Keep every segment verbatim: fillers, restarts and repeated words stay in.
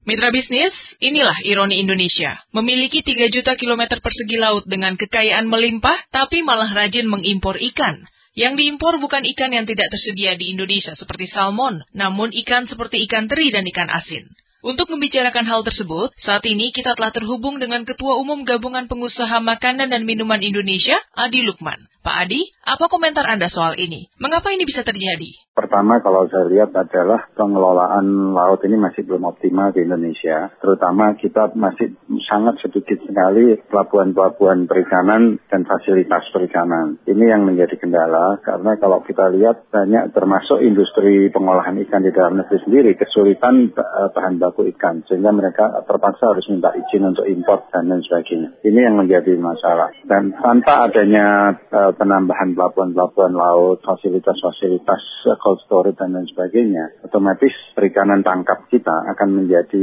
Mitra bisnis, inilah ironi Indonesia. Memiliki tiga juta kilometer persegi laut dengan kekayaan melimpah, tapi malah rajin mengimpor ikan. Yang diimpor bukan ikan yang tidak tersedia di Indonesia seperti salmon, namun ikan seperti ikan teri dan ikan asin. Untuk membicarakan hal tersebut, saat ini kita telah terhubung dengan Ketua Umum Gabungan Pengusaha Makanan dan Minuman Indonesia, Adi Lukman. Pak Adi, apa komentar Anda soal ini? Mengapa ini bisa terjadi? Pertama, kalau saya lihat adalah pengelolaan laut ini masih belum optimal di Indonesia. Terutama kita masih sangat sedikit sekali pelabuhan-pelabuhan perikanan dan fasilitas perikanan. Ini yang menjadi kendala, karena kalau kita lihat banyak termasuk industri pengolahan ikan di dalam negeri sendiri kesulitan bahan baku ikan, sehingga mereka terpaksa harus minta izin untuk impor dan lain sebagainya. Ini yang menjadi masalah. Dan tanpa adanya uh, penambahan pelabuhan-pelabuhan laut, fasilitas-fasilitas cold storage dan lain sebagainya, otomatis perikanan tangkap kita akan menjadi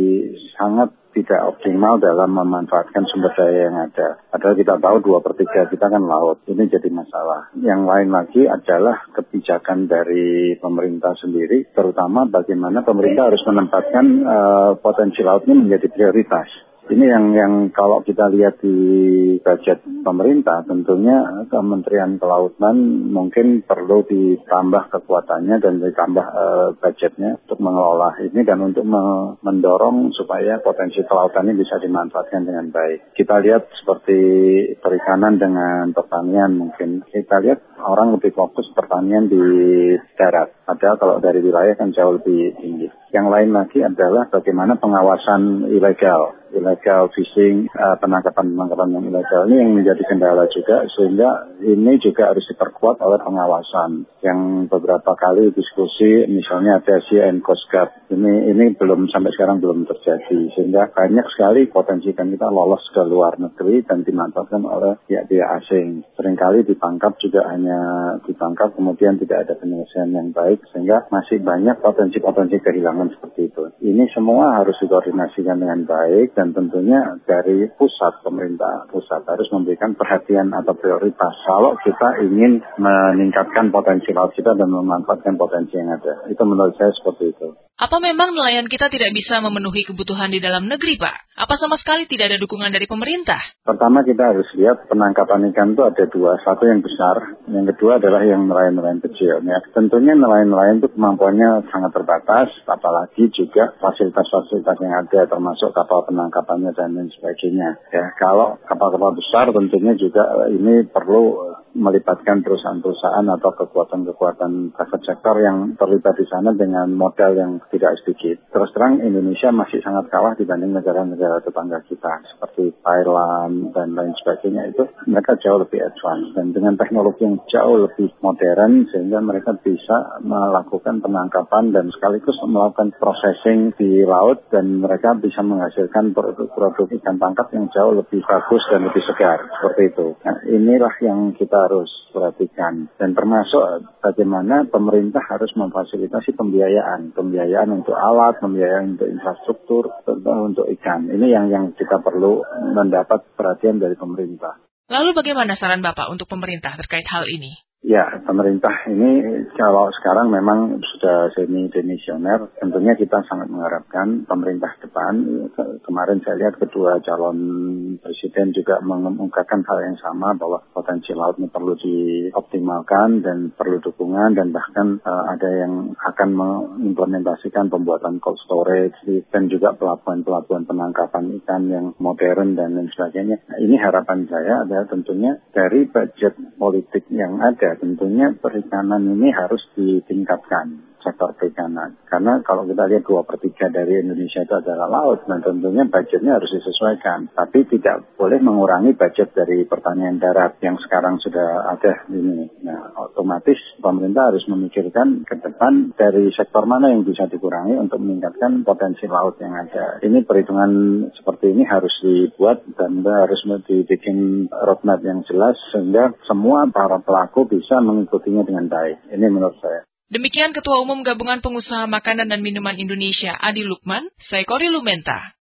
sangat tidak optimal dalam memanfaatkan sumber daya yang ada. Padahal kita tahu dua per tiga kita kan laut. Ini jadi masalah. Yang lain lagi adalah kebijakan dari pemerintah sendiri, terutama bagaimana pemerintah harus menempatkan uh, potensi laut ini menjadi prioritas. Ini yang yang kalau kita lihat di budget pemerintah, tentunya Kementerian Kelautan mungkin perlu ditambah kekuatannya dan ditambah uh, budgetnya untuk mengelola ini dan untuk me- mendorong supaya potensi kelautan ini bisa dimanfaatkan dengan baik. Kita lihat seperti perikanan dengan pertanian mungkin. Kita lihat orang lebih fokus pertanian di darat. Padahal kalau dari wilayah kan jauh lebih tinggi. Yang lain lagi adalah bagaimana pengawasan ilegal. Illegal fishing, uh, penangkapan-penangkapan yang ilegal ini yang menjadi kendala juga, sehingga ini juga harus diperkuat oleh pengawasan. Yang beberapa kali diskusi, misalnya ada Sea and Coast Guard, ini ini belum sampai sekarang belum terjadi, sehingga banyak sekali potensi ikan kita lolos ke luar negeri dan dimanfaatkan oleh pihak-pihak asing. Seringkali ditangkap juga hanya ditangkap, kemudian tidak ada penyelesaian yang baik, sehingga masih banyak potensi-potensi kehilangan seperti itu. Ini semua harus dikoordinasikan dengan baik. Dan tentunya dari pusat, pemerintah pusat harus memberikan perhatian atau prioritas kalau kita ingin meningkatkan potensi laut kita dan memanfaatkan potensi yang ada. Itu menurut saya seperti itu. Apa memang nelayan kita tidak bisa memenuhi kebutuhan di dalam negeri, Pak? Apa sama sekali tidak ada dukungan dari pemerintah? Pertama kita harus lihat penangkapan ikan itu ada dua. Satu yang besar, yang kedua adalah yang nelayan-nelayan kecil. Ya, tentunya nelayan-nelayan itu kemampuannya sangat terbatas, apalagi juga fasilitas-fasilitas yang ada termasuk kapal penangkapannya dan lain sebagainya. Ya, kalau kapal-kapal besar tentunya juga ini perlu melibatkan perusahaan-perusahaan atau kekuatan-kekuatan private sector yang terlibat di sana dengan modal yang tidak sedikit. Terus terang Indonesia masih sangat kalah dibanding negara-negara tetangga kita seperti Thailand dan lain sebagainya. Itu mereka jauh lebih advance dan dengan teknologi yang jauh lebih modern sehingga mereka bisa melakukan penangkapan dan sekaligus melakukan processing di laut dan mereka bisa menghasilkan produk-produk ikan tangkap yang jauh lebih bagus dan lebih segar seperti itu. Nah, inilah yang kita harus perhatikan dan termasuk bagaimana pemerintah harus memfasilitasi pembiayaan, pembiayaan untuk alat, pembiayaan untuk infrastruktur, untuk ikan. Ini yang yang kita perlu mendapat perhatian dari pemerintah. Lalu bagaimana saran Bapak untuk pemerintah terkait hal ini? Ya, pemerintah ini kalau sekarang memang sudah semi-demisioner, tentunya kita sangat mengharapkan pemerintah depan. Kemarin saya lihat kedua calon presiden juga mengungkapkan hal yang sama bahwa potensi laut ini perlu dioptimalkan dan perlu dukungan dan bahkan uh, ada yang akan mengimplementasikan pembuatan cold storage dan juga pelabuhan-pelabuhan penangkapan ikan yang modern dan lain sebagainya. Nah, ini harapan saya adalah tentunya dari budget politik yang ada. Tentunya perikanan ini harus ditingkatkan, sektor perikanan. Karena kalau kita lihat dua per tiga dari Indonesia itu adalah laut, dan tentunya budgetnya harus disesuaikan. Tapi tidak boleh mengurangi budget dari pertanian darat yang sekarang sudah ada ini. Nah, otomatis pemerintah harus memikirkan ke depan dari sektor mana yang bisa dikurangi untuk meningkatkan potensi laut yang ada. Ini perhitungan seperti ini harus dibuat dan harus dibikin roadmap yang jelas sehingga semua para pelaku bisa mengikutinya dengan baik. Ini menurut saya. Demikian Ketua Umum Gabungan Pengusaha Makanan dan Minuman Indonesia, Adi Lukman, saya Kori Lumenta.